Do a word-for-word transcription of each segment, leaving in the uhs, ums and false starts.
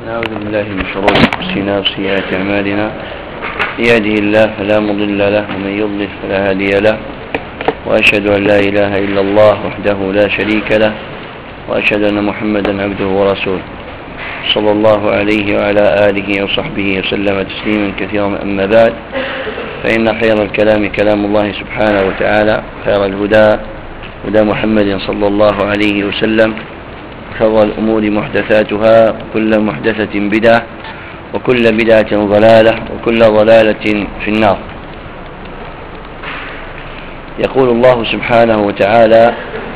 نعوذ بالله من شرور أنفسنا وسيئات أعمالنا. يهده الله فلا مضل له ومن يضلل فلا هادي له، وأشهد أن لا إله إلا الله وحده لا شريك له، وأشهد أن محمدا عبده ورسوله صلى الله عليه وعلى آله وصحبه وسلم تسليما كثيرا. أما بعد، فإن خير الكلام كلام الله سبحانه وتعالى، خير الهدى هدى محمد صلى الله عليه وسلم، شر الأمور محدثاتها، وكل محدثة بدعة، وكل بدعة ضلالة، وكل ضلالة في النار. يقول الله سبحانه وتعالى: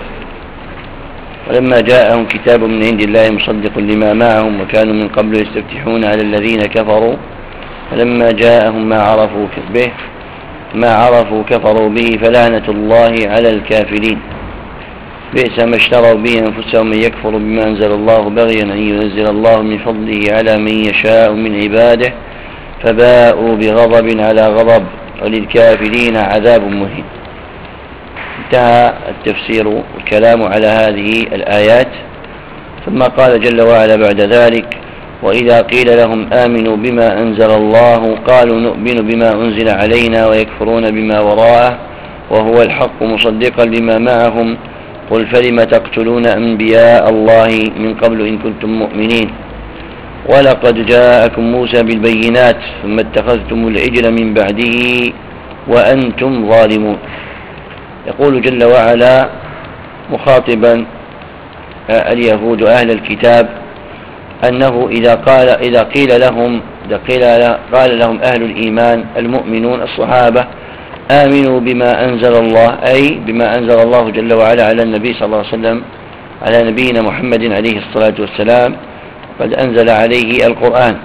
ولما جاءهم كتاب من عند الله مصدق لما معهم وكانوا من قبل يستفتحون على الذين كفروا فلما جاءهم ما عرفوا به ما عرفوا كفروا به فلعنة الله على الكافرين. بئس ما اشتروا به أنفسهم من يكفر بما أنزل الله بغيا أن ينزل الله من فضله على من يشاء من عباده فباءوا بغضب على غضب وللكافرين عذاب مهين. انتهى التفسير والكلام على هذه الآيات. ثم قال جل وعلا بعد ذلك: وإذا قيل لهم آمنوا بما أنزل الله قالوا نؤمن بما أنزل علينا ويكفرون بما وراءه وهو الحق مصدقا لما معهم قل فلم تقتلون أنبياء الله من قبل إن كنتم مؤمنين ولقد جاءكم موسى بالبينات ثم اتخذتم العجل من بعده وأنتم ظالمون. يقول جل وعلا مخاطبا اليهود أهل الكتاب أنه إذا قال إذا قيل لهم إذا قيل قال لهم أهل الإيمان المؤمنون الصحابة آمنوا بما أنزل الله، أي بما أنزل الله جل وعلا على النبي صلى الله عليه وسلم، على نبينا محمد عليه الصلاة والسلام، قد أنزل عليه القرآن،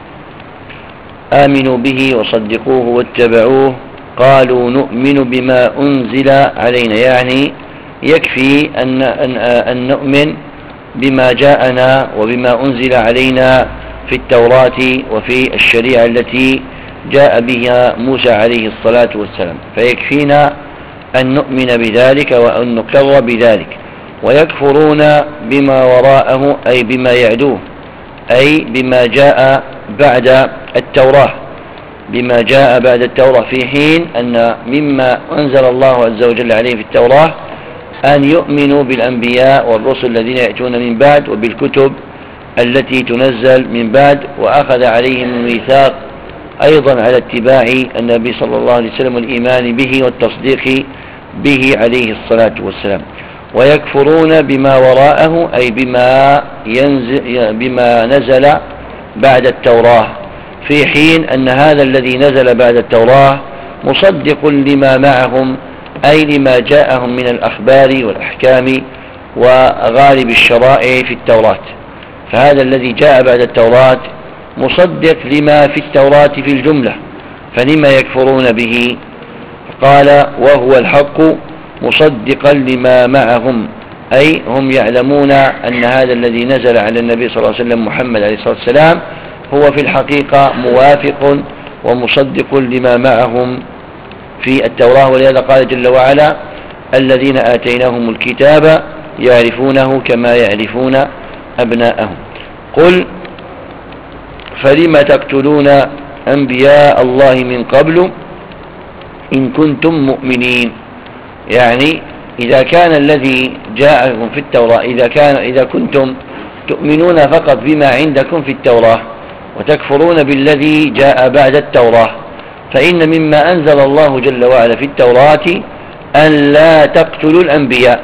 آمنوا به وصدقوه واتبعوه قالوا نؤمن بما أنزل علينا، يعني يكفي أن, أن, أن نؤمن بما جاءنا وبما أنزل علينا في التوراة وفي الشريعة التي جاء بها موسى عليه الصلاة والسلام، فيكفينا أن نؤمن بذلك وأن نقر بذلك. ويكفرون بما وراءه أي بما يعدوه، أي بما جاء بعد التوراة بما جاء بعد التوراة في حين أن مما أنزل الله عز وجل عليه في التوراة أن يؤمنوا بالأنبياء والرسل الذين يأتون من بعد وبالكتب التي تنزل من بعد، وأخذ عليهم الميثاق أيضا على اتباع النبي صلى الله عليه وسلم والإيمان به والتصديق به عليه الصلاة والسلام. ويكفرون بما وراءه أي بما, ينزل بما نزل بعد التوراة في حين أن هذا الذي نزل بعد التوراة مصدق لما معهم، أي لما جاءهم من الأخبار والأحكام وغالب الشرائع في التوراة. فهذا الذي جاء بعد التوراة مصدق لما في التوراة في الجملة، فلما يكفرون به؟ قال وهو الحق مصدقا لما معهم، أي هم يعلمون أن هذا الذي نزل على النبي صلى الله عليه وسلم محمد عليه الصلاة والسلام هو في الحقيقة موافق ومصدق لما معهم في التوراة. ولهذا قال جل وعلا: الذين آتيناهم الكتاب يعرفونه كما يعرفون أبناءهم. قل فلم تقتلون أنبياء الله من قبل إن كنتم مؤمنين، يعني إذا كان الذي جاءكم في التوراة إذا كان إذا كنتم تؤمنون فقط بما عندكم في التوراة وتكفرون بالذي جاء بعد التوراة، فإن مما أنزل الله جل وعلا في التوراة أن لا تقتلوا الأنبياء،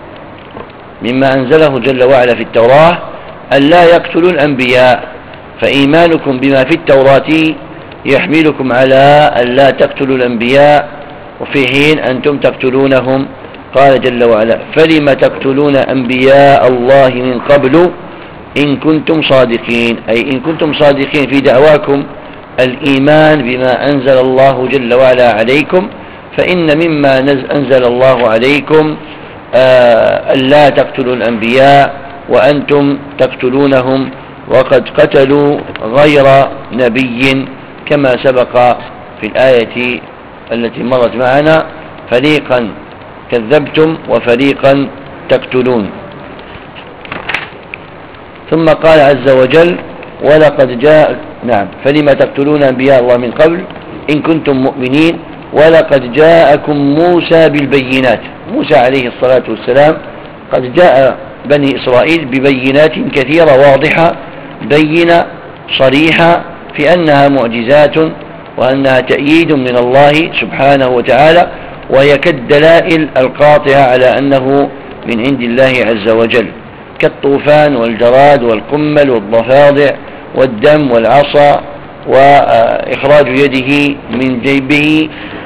مما أنزله جل وعلا في التوراة أن لا يقتلوا الأنبياء، فإيمانكم بما في التوراة يحملكم على أن لا تقتلوا الأنبياء وفي حين أنتم تقتلونهم. قال جل وعلا: فلم تقتلون أنبياء الله من قبل إن كنتم صادقين، أي إن كنتم صادقين في دعواكم الإيمان بما أنزل الله جل وعلا عليكم، فإن مما أنزل الله عليكم أن لا تقتلوا الأنبياء وأنتم تقتلونهم، وقد قتلوا غير نبي كما سبق في الآية التي مرت معنا: فريقا كذبتم وفريقا تقتلون. ثم قال عز وجل: ولقد جاء نعم فلما تقتلون أنبياء الله من قبل إن كنتم مؤمنين ولقد جاءكم موسى بالبينات. موسى عليه الصلاة والسلام قد جاء بني إسرائيل ببينات كثيرة واضحة بينة صريحة في أنها معجزات وأنها تأييد من الله سبحانه وتعالى، وهي كالدلائل القاطعة على أنه من عند الله عز وجل، كالطوفان والجراد والقمل والضفادع والدم والعصا وإخراج يده من جيبه،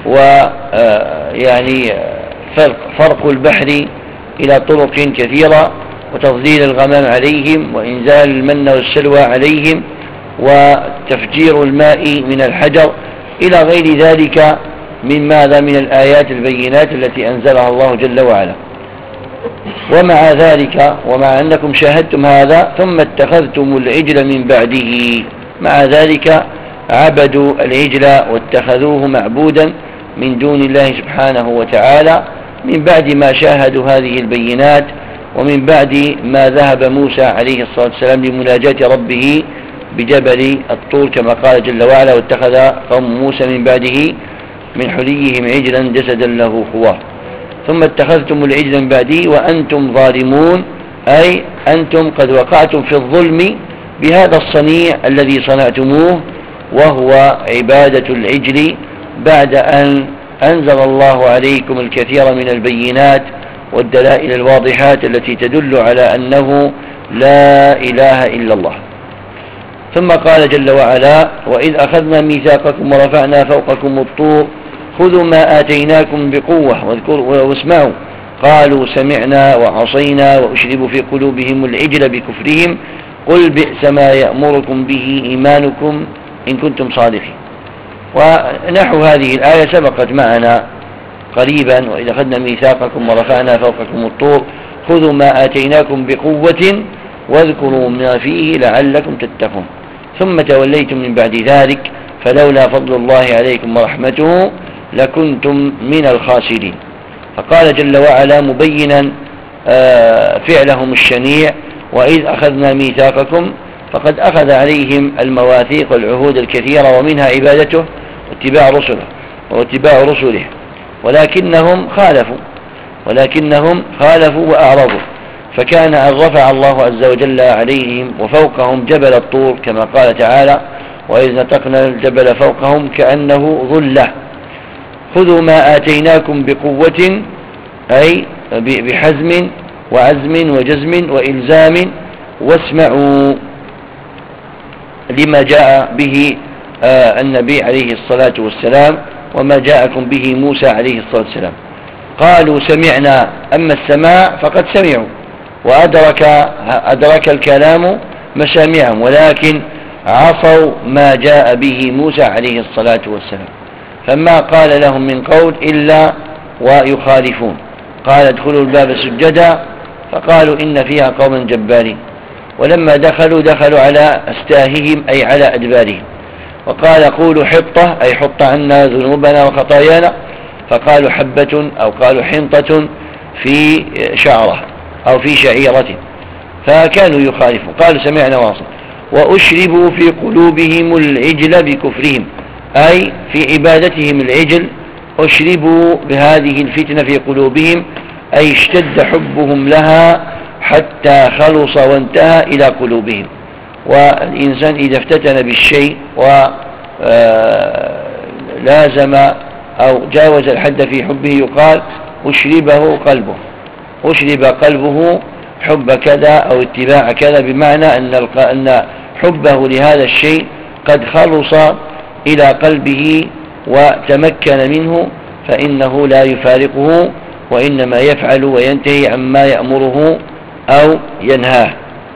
ويعني فرق, فرق البحر إلى طرق كثيرة، وتضليل الغمام عليهم، وإنزال المن والسلوى عليهم، وتفجير الماء من الحجر إلى غير ذلك من ماذا من الآيات البينات التي أنزلها الله جل وعلا. ومع ذلك ومع أنكم شاهدتم هذا ثم اتخذتم العجل من بعده، مع ذلك عبدوا العجل واتخذوه معبودا من دون الله سبحانه وتعالى من بعد ما شاهدوا هذه البينات، ومن بعد ما ذهب موسى عليه الصلاة والسلام لمناجاة ربه بجبل الطور كما قال جل وعلا: واتخذ قوم موسى من بعده من حليهم عجلا جسدا له خوار. ثم اتخذتم العجل من بعده وأنتم ظالمون، أي أنتم قد وقعتم في الظلم بهذا الصنيع الذي صنعتموه، وهو عبادة العجل، بعد أن أنزل الله عليكم الكثير من البينات والدلائل الواضحات التي تدل على أنه لا إله إلا الله. ثم قال جل وعلا: وإذ أخذنا ميثاقكم ورفعنا فوقكم الطور خذوا ما آتيناكم بقوة واذكروا واسمعوا قالوا سمعنا وعصينا وأشربوا في قلوبهم العجل بكفرهم قل بئس ما يأمركم به إيمانكم إن كنتم صادقين. ونحو هذه الآية سبقت معنا قريبا: وإذا أخذنا ميثاقكم ورفعنا فوقكم الطور خذوا ما آتيناكم بقوة واذكروا ما فيه لعلكم تتقون ثم توليتم من بعد ذلك فلولا فضل الله عليكم ورحمته لكنتم من الخاسرين. فقال جل وعلا مبينا فعلهم الشنيع: وإذ أخذنا ميثاقكم، فقد أخذ عليهم المواثيق والعهود الكثيرة ومنها عبادته واتباع رسله واتباع رسله ولكنهم خالفوا ولكنهم خالفوا وأعرضوا، فكان أن رفع الله عز وجل عليهم وفوقهم جبل الطور كما قال تعالى: وإذ نتقنا الجبل فوقهم كأنه ظلة. خذوا ما آتيناكم بقوة، أي بحزم وعزم وجزم وإلزام، واسمعوا لما جاء به النبي عليه الصلاة والسلام وما جاءكم به موسى عليه الصلاة والسلام. قالوا سمعنا، أما السماع فقد سمعوا وأدرك أدرك الكلام مسامعهم، ولكن عصوا ما جاء به موسى عليه الصلاة والسلام، فما قال لهم من قول إلا ويخالفون. قال ادخلوا الباب سجدا فقالوا إن فيها قوما جبارين، ولما دخلوا دخلوا على أستاههم أي على أدبارهم، وقال قولوا حطة أي حط عنا ذنوبنا وخطايانا، فقالوا حبة أو قالوا حنطة في شعرة أو في شعيرة، فكانوا يخالفون. قالوا سمعنا واصل. وأشربوا في قلوبهم العجل بكفرهم، أي في عبادتهم العجل أشربوا بهذه الفتنة في قلوبهم، أي اشتد حبهم لها حتى خلص وانتهى إلى قلوبهم. والإنسان إذا افتتن بالشيء ولازم أو جاوز الحد في حبه يقال أشربه قلبه أشرب قلبه حب كذا أو اتباع كذا، بمعنى أن أن حبه لهذا الشيء قد خلص إلى قلبه وتمكن منه، فإنه لا يفارقه وإنما يفعل وينتهي عما يأمره أو ينهاه.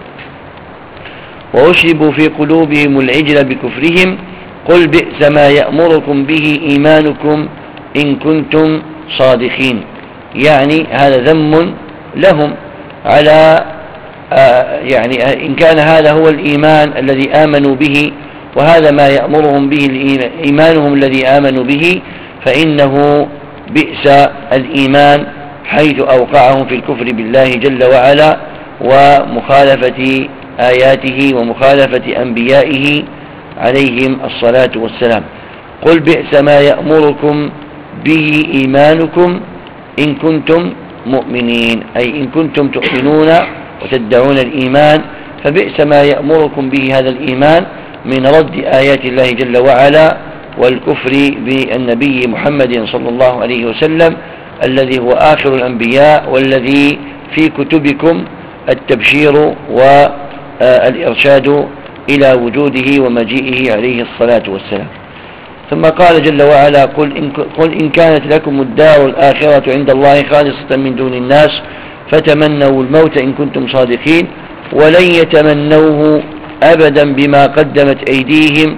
وأشربوا في قلوبهم العجل بكفرهم قل بئس ما يأمركم به إيمانكم إن كنتم صادقين، يعني هذا ذم لهم على آه يعني إن كان هذا هو الإيمان الذي آمنوا به وهذا ما يأمرهم به إيمانهم الذي آمنوا به، فإنه بئس الإيمان حيث أوقعهم في الكفر بالله جل وعلا ومخالفة آياته ومخالفة أنبيائه عليهم الصلاة والسلام. قل بئس ما يأمركم به إيمانكم إن كنتم مؤمنين، أي إن كنتم تؤمنون وتدعون الإيمان، فبئس ما يأمركم به هذا الإيمان من رد آيات الله جل وعلا والكفر بالنبي محمد صلى الله عليه وسلم الذي هو آخر الأنبياء، والذي في كتبكم التبشير والإرشاد إلى وجوده ومجيئه عليه الصلاة والسلام. ثم قال جل وعلا: قل إن, قل إن كانت لكم الدار الآخرة عند الله خالصة من دون الناس فتمنوا الموت إن كنتم صادقين ولن يتمنوه أبدا بما قدمت أيديهم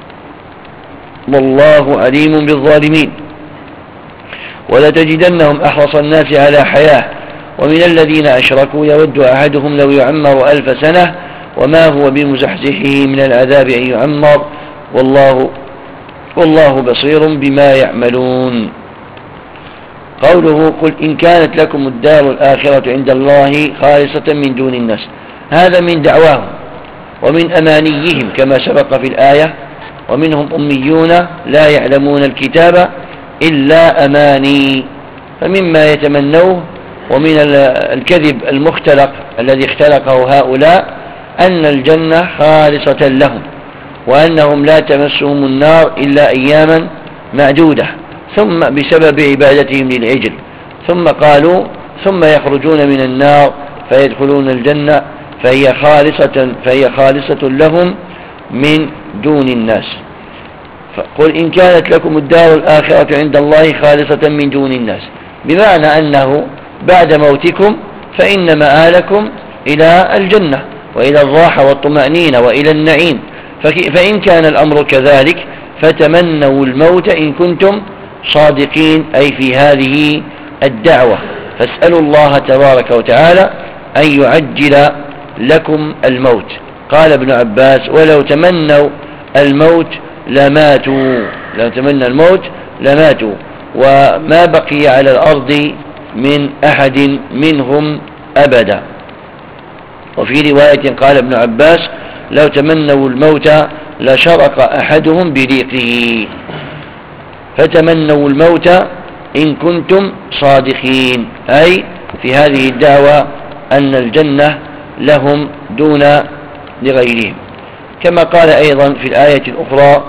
والله عليم بالظالمين. ولتجدنهم أحرص الناس على حياة ومن الذين أشركوا يود أحدهم لو يعمر ألف سنة وما هو بمزحزحه من العذاب أن يعمر والله والله بصير بما يعملون. قوله: قل إن كانت لكم الدار الآخرة عند الله خالصة من دون الناس، هذا من دعواهم ومن أمانيهم كما سبق في الآية: ومنهم أميون لا يعلمون الكتاب إلا أماني. فمما يتمنوه ومن الكذب المختلق الذي اختلقه هؤلاء أن الجنة خالصة لهم، وأنهم لا تمسهم النار إلا أياما معدودة ثم بسبب عبادتهم للعجل، ثم قالوا ثم يخرجون من النار فيدخلون الجنة فهي خالصة, فهي خالصة لهم من دون الناس. فقل إن كانت لكم الدار الآخرة عند الله خالصة من دون الناس، بمعنى أنه بعد موتكم فإن مآلكم إلى الجنة وإلى الراحة والطمأنينة وإلى النعيم. فإن كان الأمر كذلك فتمنوا الموت إن كنتم صادقين، أي في هذه الدعوة، فاسألوا الله تبارك وتعالى أن يعجل لكم الموت. قال ابن عباس: ولو تمنوا الموت لماتوا، لو تمنوا الموت لماتوا وما بقي على الأرض من أحد منهم أبدا. وفي رواية قال ابن عباس: لو تمنوا الموت لشرق أحدهم بريقه. فتمنوا الموت إن كنتم صادقين، أي في هذه الدعوة أن الجنة لهم دون لغيرهم. كما قال أيضا في الآية الأخرى: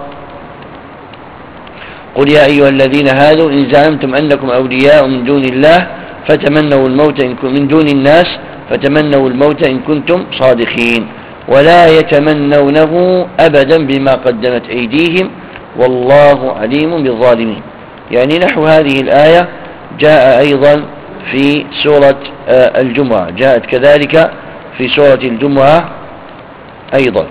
قل يا أيها الذين هادوا إن زعمتم أنكم أولياء من دون الله فتمنوا الموت إن من دون الناس فتمنوا الموت إن كنتم صادقين ولا يتمنونه أبدا بما قدمت أيديهم والله عليم بالظالمين. يعني نحو هذه الآية جاء أيضا في سورة الجمعة، جاءت كذلك في سورة الجمعة أيضا.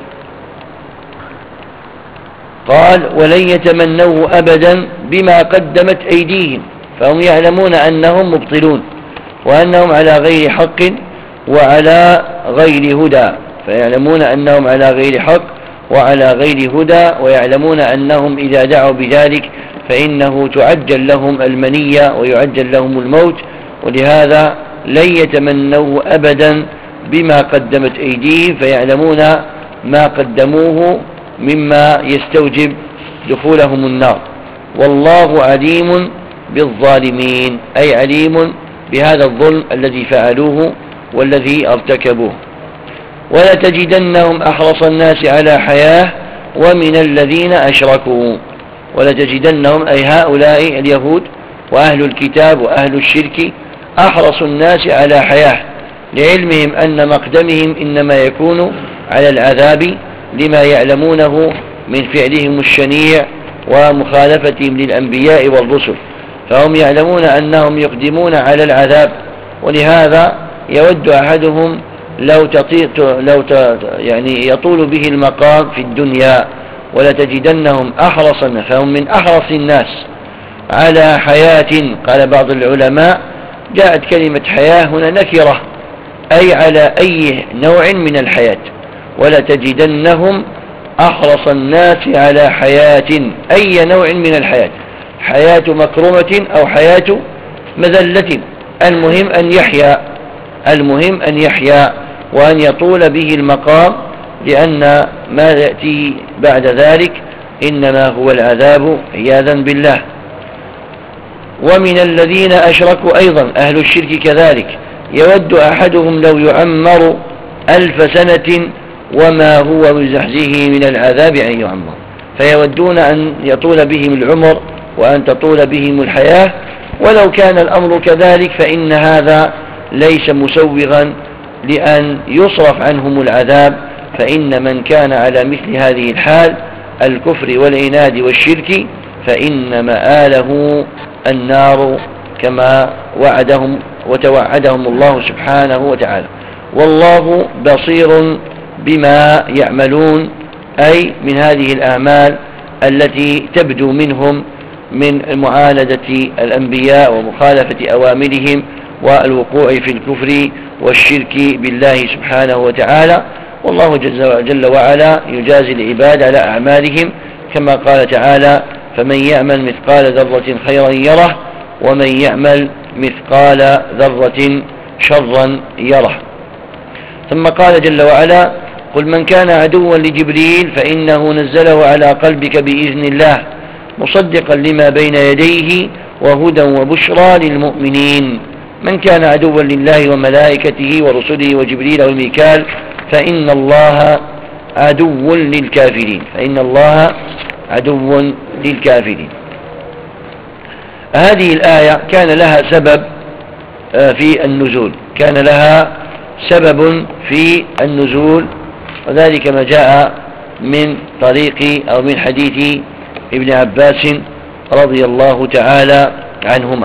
قال: ولن يتمنوه أبدا بما قدمت أيديهم، فهم يعلمون أنهم مبطلون وأنهم على غير حق وعلى غير هدى، فيعلمون أنهم على غير حق وعلى غير هدى، ويعلمون أنهم إذا دعوا بذلك فإنه تعجل لهم المنية ويعجل لهم الموت، ولهذا لن يتمنوه أبدا بما قدمت أيديهم، فيعلمون ما قدموه مما يستوجب دخولهم النار. والله عليم بالظالمين، أي عليم بهذا الظلم الذي فعلوه والذي ارتكبوه. ولتجدنهم أحرص الناس على حياة ومن الذين أشركوا. ولتجدنهم أي هؤلاء اليهود وأهل الكتاب وأهل الشرك أحرص الناس على حياة، لعلمهم أن مقدمهم إنما يكون على العذاب لما يعلمونه من فعلهم الشنيع ومخالفتهم للأنبياء والرسل، فهم يعلمون أنهم يقدمون على العذاب، ولهذا يود أحدهم لو تطير لو يعني يطول به المقام في الدنيا. ولتجدنهم أحرصا، فهم من أحرص الناس على حياة. قال بعض العلماء: جاءت كلمة حياة هنا نكرة، أي على أي نوع من الحياة. ولتجدنهم أحرص الناس على حياة، أي نوع من الحياة، حياة مكرمة أو حياة مذلة، المهم أن يحيا، المهم أن يحيا. وأن يطول به المقام، لأن ما يأتي بعد ذلك إنما هو العذاب عياذا بالله. ومن الذين أشركوا أيضا أهل الشرك كذلك، يود أحدهم لو يعمر ألف سنة وما هو بزحزحه من العذاب أن يعمر، فيودون أن يطول بهم العمر وأن تطول بهم الحياة. ولو كان الأمر كذلك فإن هذا ليس مسوغا لأن يصرف عنهم العذاب، فإن من كان على مثل هذه الحال الكفر والعناد والشرك فإن مآله النار كما وعدهم وتوعدهم الله سبحانه وتعالى. والله بصير بما يعملون، أي من هذه الأعمال التي تبدو منهم من معاندة الأنبياء ومخالفة أوامرهم والوقوع في الكفر والشرك بالله سبحانه وتعالى. والله جل وعلا يجازي العباد على أعمالهم، كما قال تعالى: فمن يعمل مثقال ذرة خيرا يره ومن يعمل مثقال ذرة شرا يره. ثم قال جل وعلا: قل من كان عدوا لجبريل فإنه نزله على قلبك بإذن الله مصدقا لما بين يديه وهدى وبشرى للمؤمنين. من كان عدوا لله وملائكته ورسله وجبريل وميكال فإن الله عدو للكافرين فإن الله عدو للكافرين. هذه الآية كان لها سبب في النزول كان لها سبب في النزول وذلك ما جاء من طريق أو من حديث ابن عباس رضي الله تعالى عنهما.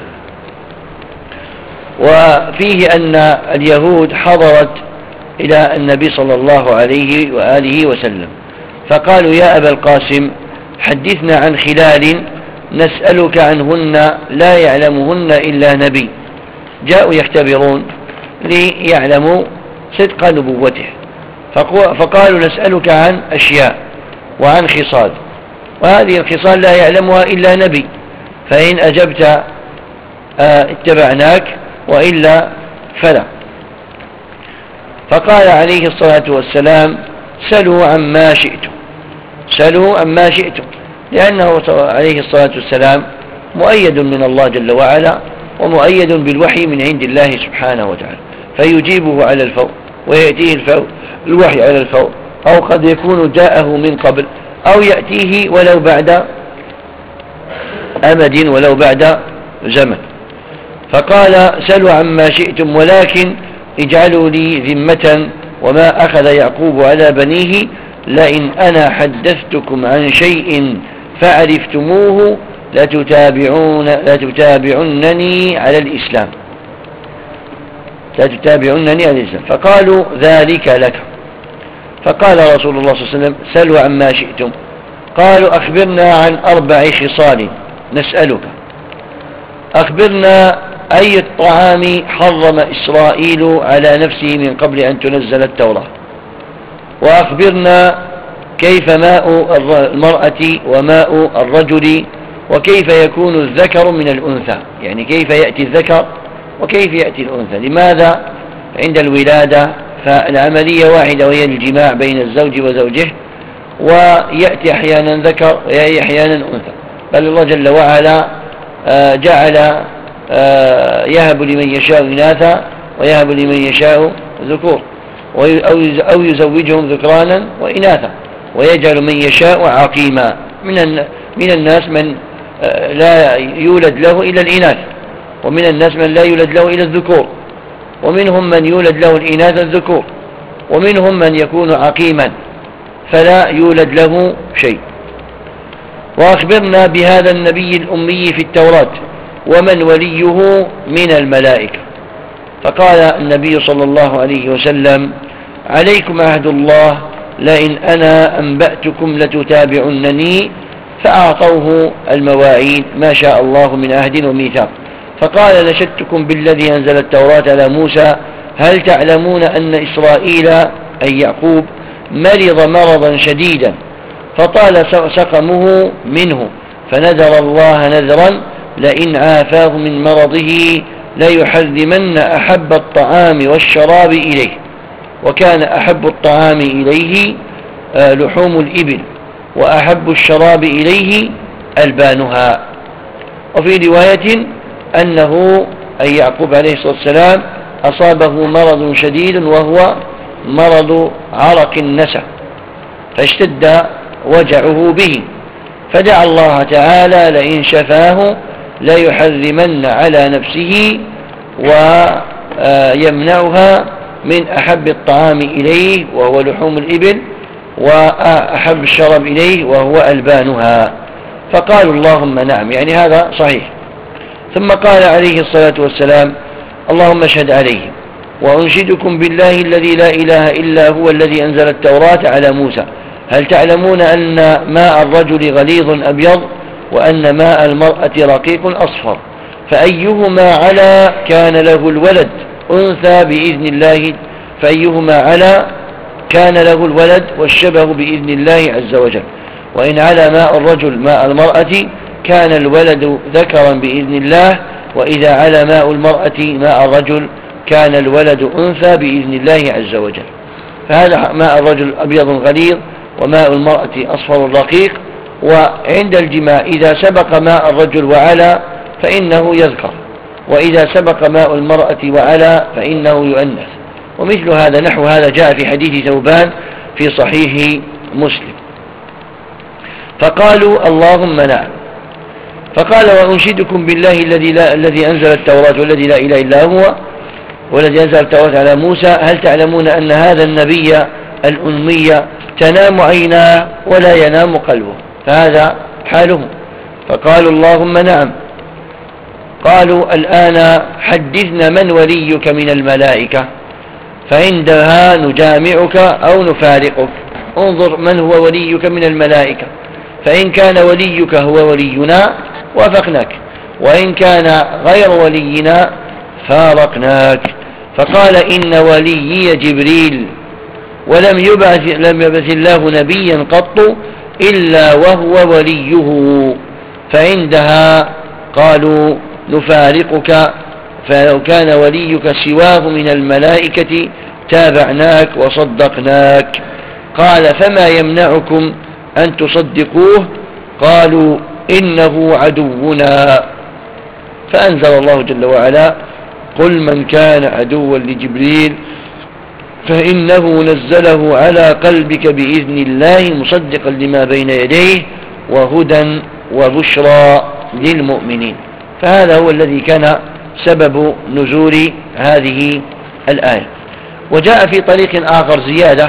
وفيه أن اليهود حضرت إلى النبي صلى الله عليه وآله وسلم فقالوا: يا أبا القاسم حدثنا عن خلال نسألك عنهن لا يعلمهن إلا نبي. جاءوا يختبرون ليعلموا صدق نبوته، فقالوا: نسألك عن أشياء وعن خصال، وهذه الخصال لا يعلمها إلا نبي، فإن أجبت اتبعناك وإلا فلا. فقال عليه الصلاة والسلام: سلوا عما شئتم سلوا عما شئتم لأنه عليه الصلاة والسلام مؤيد من الله جل وعلا ومؤيد بالوحي من عند الله سبحانه وتعالى، فيجيبه على الفور ويأتيه الفور الوحي على الفور، أو قد يكون جاءه من قبل أو يأتيه ولو بعد أمد ولو بعد زمن. فقال: سلوا عما شئتم ولكن اجعلوا لي ذمة وما أخذ يعقوب على بنيه لئن أنا حدثتكم عن شيء فعرفتموه لتتابعون لتتابعنني على الإسلام لتتابعنني على الإسلام. فقالوا: ذلك لك. فقال رسول الله صلى الله عليه وسلم: سلوا عما شئتم. قالوا: أخبرنا عن أربع خصال نسألك. أخبرنا أي الطعام حرم إسرائيل على نفسه من قبل أن تنزل التوراة، وأخبرنا كيف ماء المرأة وماء الرجل، وكيف يكون الذكر من الأنثى، يعني كيف يأتي الذكر وكيف يأتي الأنثى. لماذا عند الولادة فالعملية واحدة وهي الجماع بين الزوج وزوجه، ويأتي أحيانا ذكر ويأتي أحيانا أنثى، بل الله جل وعلا جعل يهب لمن يشاء إناثا ويهب لمن يشاء ذكور، أو يزوجهم ذكرانا وإناثا ويجعل من يشاء عقيما. من الناس من لا يولد له إلا الإناث، ومن الناس من لا يولد له إلا الذكور، ومنهم من يولد له الإناث الذكور، ومنهم من يكون عقيما فلا يولد له شيء. وأخبرنا بهذا النبي الأمي في التوراة ومن وليه من الملائكة. فقال النبي صلى الله عليه وسلم: عليكم عهد الله لئن أنا أنبأتكم لتتابعنني. فأعطوه المواعيد ما شاء الله من عهد وميثاق. فقال: نشدتكم بالذي أنزل التوراة على موسى هل تعلمون أن إسرائيل أي يعقوب مرض مرضا شديدا فطال سقمه منه فنذر الله نذرا لئن عافاه من مرضه ليحرمن أحب الطعام والشراب إليه. وكان أحب الطعام إليه لحوم الإبل وأحب الشراب إليه ألبانها. وفي رواية أنه أي يعقوب عليه الصلاة والسلام أصابه مرض شديد وهو مرض عرق النسا، فاشتد وجعه به، فدعا الله تعالى لئن شفاه ليحرمن على نفسه ويمنعها من أحب الطعام إليه وهو لحوم الإبل وأحب الشراب إليه وهو ألبانها. فقالوا اللهم نعم، يعني هذا صحيح. ثم قال عليه الصلاة والسلام اللهم اشهد عليهم وأنشدكم بالله الذي لا إله إلا هو الذي أنزل التوراة على موسى، هل تعلمون أن ماء الرجل غليظ أبيض وأن ماء المرأة رقيق أصفر، فأيهما على كان له الولد أنثى بإذن الله فأيهما على كان له الولد والشبه بإذن الله عز وجل، وإن على ماء الرجل ماء المرأة كان الولد ذكرا بإذن الله، وإذا على ماء المرأة ماء الرجل كان الولد أنثى بإذن الله عز وجل. فهذا ماء الرجل أبيض غليظ وماء المرأة أصفر رقيق، وعند الجماع إذا سبق ماء الرجل وعلى فإنه يذكر، وإذا سبق ماء المرأة وعلى فإنه يؤنث. ومثل هذا نحو هذا جاء في حديث ثوبان في صحيح مسلم. فقالوا اللهم نعم. فقال وأنشدكم بالله الذي لا الذي أنزل التوراة والذي لا إله إلا هو والذي أنزل التوراة على موسى، هل تعلمون أن هذا النبي الأمي تنام عيناه ولا ينام قلبه، فهذا حاله. فقالوا اللهم نعم. قالوا الآن حدثنا من وليك من الملائكة فعندها نجامعك أو نفارقك، انظر من هو وليك من الملائكة، فإن كان وليك هو ولينا وافقناك، وإن كان غير ولينا فارقناك. فقال إن وليي جبريل ولم يبعث, لم يبعث الله نبيا قط إلا وهو وليه، فعندها قالوا نفارقك، فلو كان وليك سواه من الملائكة تابعناك وصدقناك. قال فما يمنعكم أن تصدقوه؟ قالوا إنه عدونا. فأنزل الله جل وعلا قل من كان عدوا لجبريل فإنه نزله على قلبك بإذن الله مصدقا لما بين يديه وهدى وبشرى للمؤمنين. فهذا هو الذي كان سبب نزول هذه الآية. وجاء في طريق آخر زيادة،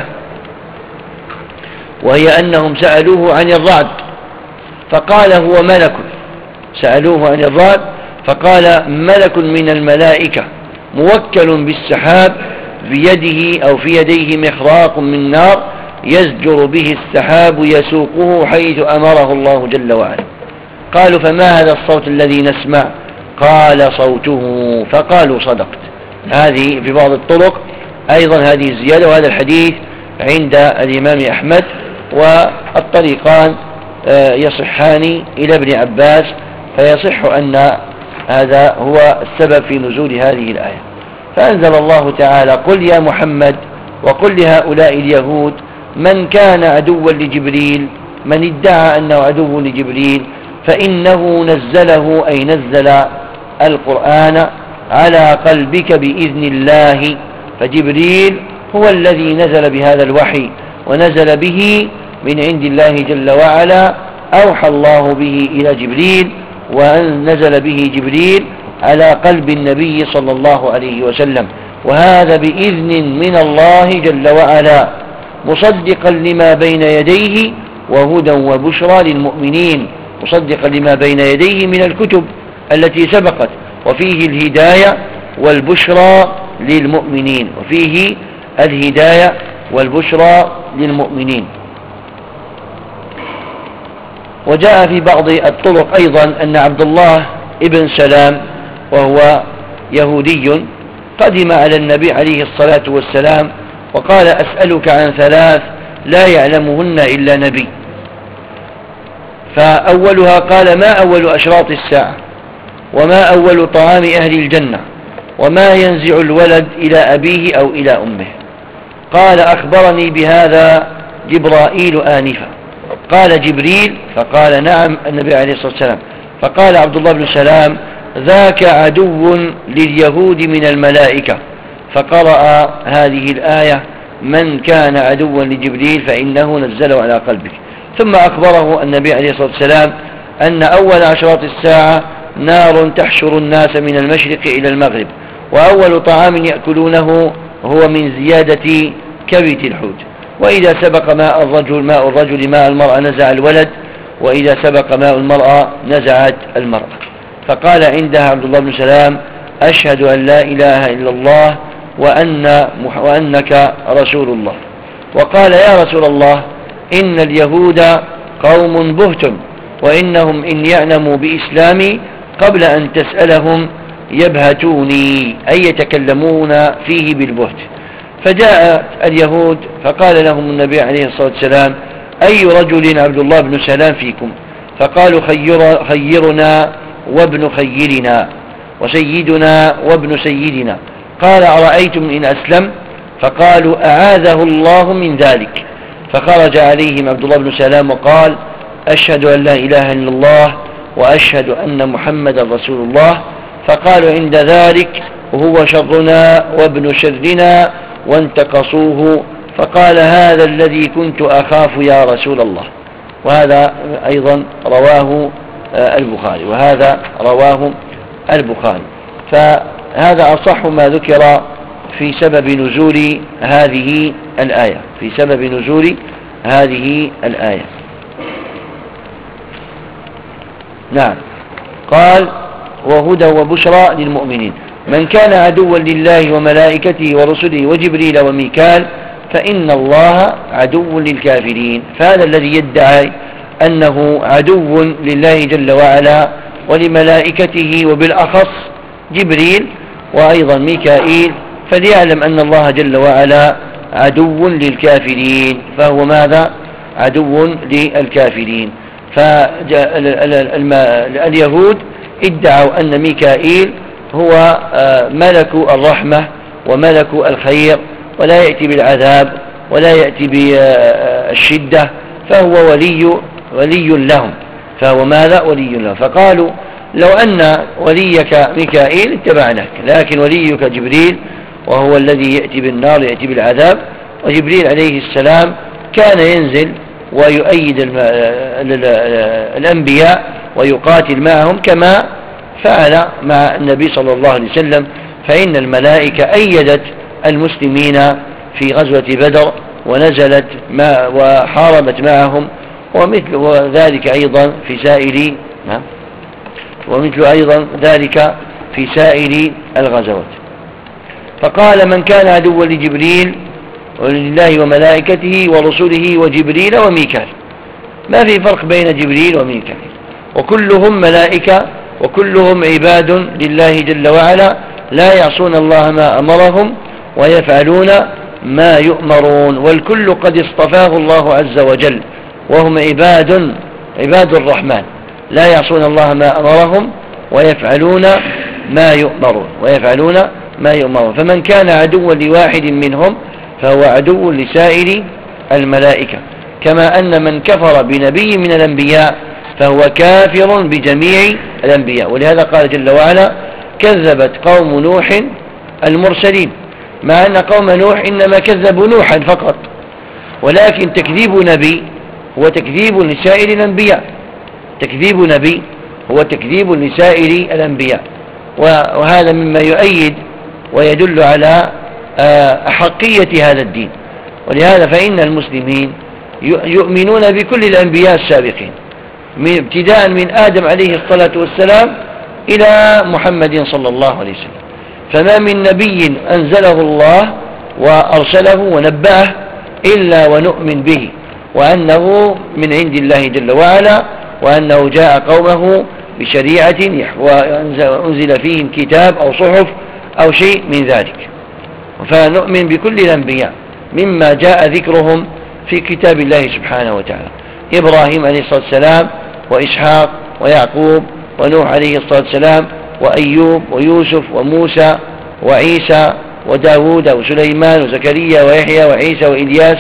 وهي أنهم سألوه عن الرعد فقال هو ملك، سألوه عن الرعد فقال ملك من الملائكة موكل بالسحاب بيده أو في يديه مخراق من نار يزجر به السحاب يسوقه حيث أمره الله جل وعلا. قالوا فما هذا الصوت الذي نسمع؟ قال صوته. فقالوا صدقت. هذه في بعض الطرق أيضا هذه الزيادة، وهذا الحديث عند الإمام أحمد، والطريقان يصحان إلى ابن عباس، فيصح أن هذا هو السبب في نزول هذه الآية. فأنزل الله تعالى قل يا محمد وقل لهؤلاء اليهود من كان عدوا لجبريل، من ادعى أنه عدو لجبريل فإنه نزله أي نزل القرآن على قلبك بإذن الله، فجبريل هو الذي نزل بهذا الوحي ونزل به من عند الله جل وعلا، أوحى الله به إلى جبريل ونزل به جبريل على قلب النبي صلى الله عليه وسلم، وهذا بإذن من الله جل وعلا مصدقا لما بين يديه وهدى وبشرى للمؤمنين، مصدقا لما بين يديه من الكتب التي سبقت، وفيه الهداية والبشرى للمؤمنين، وفيه الهداية والبشرى للمؤمنين. وجاء في بعض الطرق أيضا أن عبد الله ابن سلام وهو يهودي قدم على النبي عليه الصلاة والسلام وقال أسألك عن ثلاث لا يعلمهن إلا نبي. فأولها قال ما أول أشراط الساعة، وما أول طعام أهل الجنة، وما ينزع الولد إلى أبيه أو إلى أمه. قال أخبرني بهذا جبرائيل آنفا. قال جبريل؟ فقال نعم النبي عليه الصلاة والسلام. فقال عبد الله بن سلام ذاك عدو لليهود من الملائكة. فقرأ هذه الآية من كان عدوا لجبريل فإنه نزله على قلبك. ثم أخبره النبي عليه الصلاة والسلام أن أول عشرات الساعة نار تحشر الناس من المشرق إلى المغرب، وأول طعام يأكلونه هو من زيادة كبد الحوت، وإذا سبق ماء الرجل ماء الرجل ماء المرأة نزع الولد، وإذا سبق ماء المرأة نزعت المرأة. فقال عندها عبد الله بن سلام أشهد أن لا إله إلا الله وأن وأنك رسول الله. وقال يا رسول الله إن اليهود قوم بهت، وإنهم إن يعلموا بإسلامي قبل أن تسألهم يبهتوني، أي يتكلمون فيه بالبهت. فجاء اليهود فقال لهم النبي عليه الصلاة والسلام أي رجل عبد الله بن سلام فيكم؟ فقالوا خير خيرنا وابن خيرنا وسيدنا وابن سيدنا. قال أرأيتم إن أسلم؟ فقالوا أعاذه الله من ذلك. فخرج عليهم عبد الله بن سلام وقال أشهد أن لا إله إلا الله وأشهد أن محمد رسول الله. فقالوا عند ذلك هو شرنا وابن شرنا وانتقصوه. فقال هذا الذي كنت أخاف يا رسول الله. وهذا أيضا رواه البخاري وهذا رواه البخاري. فهذا أصح ما ذكر في سبب نزول هذه الآية في سبب نزول هذه الآية. نعم. قال وهدى وبشرى للمؤمنين من كان عدوا لله وملائكته ورسله وجبريل وميكال فإن الله عدو للكافرين. فهذا الذي يدعي أنه عدو لله جل وعلا ولملائكته وبالأخص جبريل وأيضا ميكائيل فليعلم أن الله جل وعلا عدو للكافرين. فهو ماذا؟ عدو للكافرين. فاليهود ادعوا أن ميكائيل هو ملك الرحمة وملك الخير ولا يأتي بالعذاب ولا يأتي بالشدة، فهو ولي ولي لهم. فهو ماذا؟ ولي لهم. فقالوا لو أن وليك ميكائيل اتبعناك، لكن وليك جبريل وهو الذي يأتي بالنار يأتي بالعذاب. وجبريل عليه السلام كان ينزل ويؤيد الأنبياء ويقاتل معهم كما فعل مع النبي صلى الله عليه وسلم. فإن الملائكة أيدت المسلمين في غزوة بدر ونزلت ما وحاربت معهم، ومثل وذلك أيضا في سائر ومثل أيضا ذلك في سائر الغزوات. فقال من كان عدوا لجبريل ولله وملائكته ورسله وجبريل وميكال. ما في فرق بين جبريل وميكال، وكلهم ملائكة وكلهم عباد لله جل وعلا لا يعصون الله ما أمرهم ويفعلون ما يؤمرون، والكل قد اصطفاه الله عز وجل وهم عباد عباد الرحمن لا يعصون الله ما أمرهم ويفعلون ما يؤمرون ويفعلون ما يؤمرون. فمن كان عدوا لواحد منهم فهو عدو لسائر الملائكة، كما أن من كفر بنبي من الأنبياء فهو كافر بجميع الأنبياء. ولهذا قال جل وعلا كذبت قوم نوح المرسلين، مع أن قوم نوح إنما كذبوا نوحا فقط، ولكن تكذيب نبي هو تكذيب لسائر الأنبياء. تكذيب نبي هو تكذيب لسائر الأنبياء، وهذا مما يؤيد ويدل على أحقية هذا الدين. ولهذا فإن المسلمين يؤمنون بكل الأنبياء السابقين ابتداء من آدم عليه الصلاة والسلام إلى محمد صلى الله عليه وسلم. فما من نبي أنزله الله وأرسله ونبأه إلا ونؤمن به وأنه من عند الله جل وعلا، وأنه جاء قومه بشريعة وأنزل فيهم كتاب أو صحف أو شيء من ذلك. فنؤمن بكل الأنبياء مما جاء ذكرهم في كتاب الله سبحانه وتعالى. إبراهيم عليه الصلاة والسلام وإسحاق ويعقوب ونوح عليه الصلاة والسلام وأيوب ويوسف وموسى وعيسى وداود وسليمان وزكريا ويحيى وعيسى وإلياس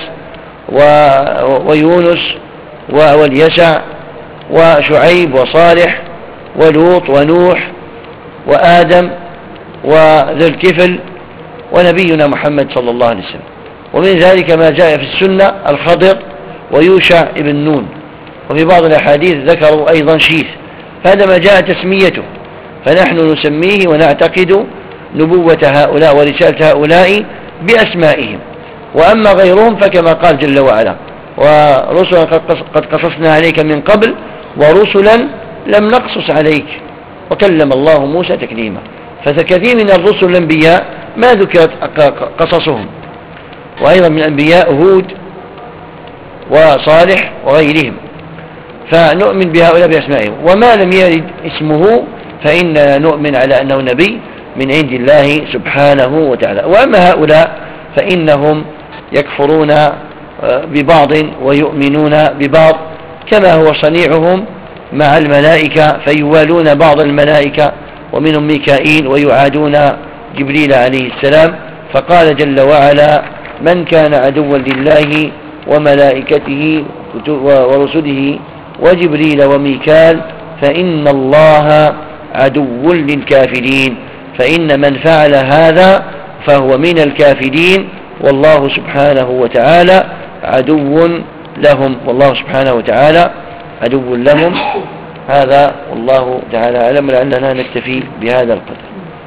ويونس واليسع وشعيب وصالح ولوط ونوح وآدم وذو الكفل ونبينا محمد صلى الله عليه وسلم. ومن ذلك ما جاء في السنة الخضر ويوشع ابن نون، وفي بعض الأحاديث ذكروا أيضا شيث، هذا ما جاء تسميته، فنحن نسميه ونعتقد نبوة هؤلاء ورسالة هؤلاء بأسمائهم. وأما غيرهم فكما قال جل وعلا: ورسلا قد قصصنا عليك من قبل ورسلا لم نقصص عليك وكلم الله موسى تكليما. فكثير من الرسل الأنبياء ما ذكرت قصصهم، وأيضا من الأنبياء هود وصالح وغيرهم، فنؤمن بهؤلاء بأسمائهم. وما لم يرد اسمه فإن نؤمن على أنه نبي من عند الله سبحانه وتعالى. وأما هؤلاء فإنهم يكفرون ببعض ويؤمنون ببعض، كما هو صنيعهم مع الملائكة، فيوالون بعض الملائكة ومنهم ميكائيل ويعادون جبريل عليه السلام. فقال جل وعلا: من كان عدوا لله وملائكته ورسله وجبريل وميكال فإن الله عدو للكافرين. فإن من فعل هذا فهو من الكافرين، والله سبحانه وتعالى عدو لهم، والله سبحانه وتعالى عدو لهم. هذا والله تعالى أعلم، لعلنا نكتفي بهذا القدر.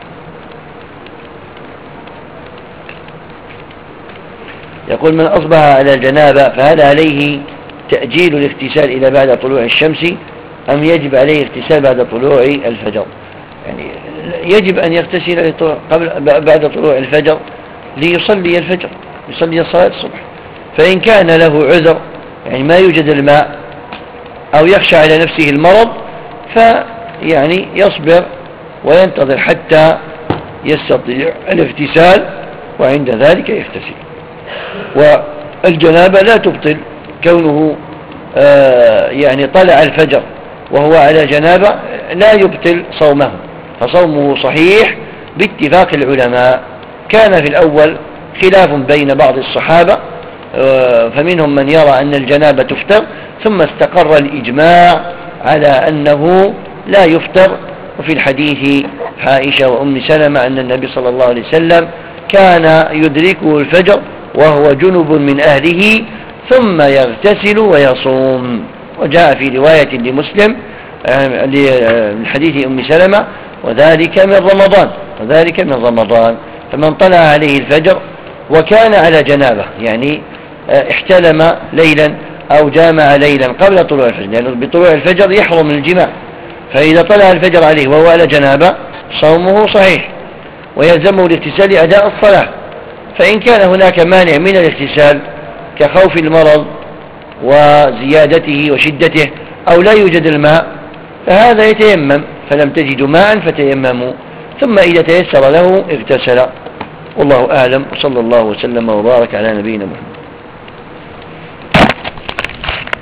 يقول: من أصبح على الجنابة فهل عليه تأجيل الاغتسال إلى بعد طلوع الشمس أم يجب عليه اغتسال بعد طلوع الفجر؟ يعني يجب أن يغتسل قبل بعد طلوع الفجر ليصلي الفجر، يصلي صلاة الصبح. فإن كان له عذر، يعني ما يوجد الماء أو يخشى على نفسه المرض، فيعني يصبر وينتظر حتى يستطيع الاغتسال، وعند ذلك يغتسل. والجنابة لا تبطل كونه آه يعني طلع الفجر وهو على جنابة، لا يبطل صومه، فصومه صحيح باتفاق العلماء. كان في الأول خلاف بين بعض الصحابة، آه فمنهم من يرى أن الجنابة تفطر، ثم استقر الإجماع على أنه لا يفطر. وفي الحديث عائشة وأم سلمة أن النبي صلى الله عليه وسلم كان يدركه الفجر وهو جنب من أهله ثم يغتسل ويصوم. وجاء في رواية لمسلم من حديث أم سلمة: وذلك من رمضان، وذلك من رمضان. فمن طلع عليه الفجر وكان على جنابه، يعني احتلم ليلا أو جامع ليلا قبل طلوع الفجر، لأنه يعني بطلوع الفجر يحرم الجماع، فإذا طلع الفجر عليه وهو على جنابه صومه صحيح، ويلزمه الاغتسال لأداء الصلاة. فإن كان هناك مانع من الاغتسال كخوف المرض وزيادته وشدته، أو لا يوجد الماء، فهذا يتيمم. فلم تجدوا ماء فتيمموا، ثم إذا تيسر له اغتسل. والله أعلم، وصلى الله وسلم وبارك على نبينا محمد.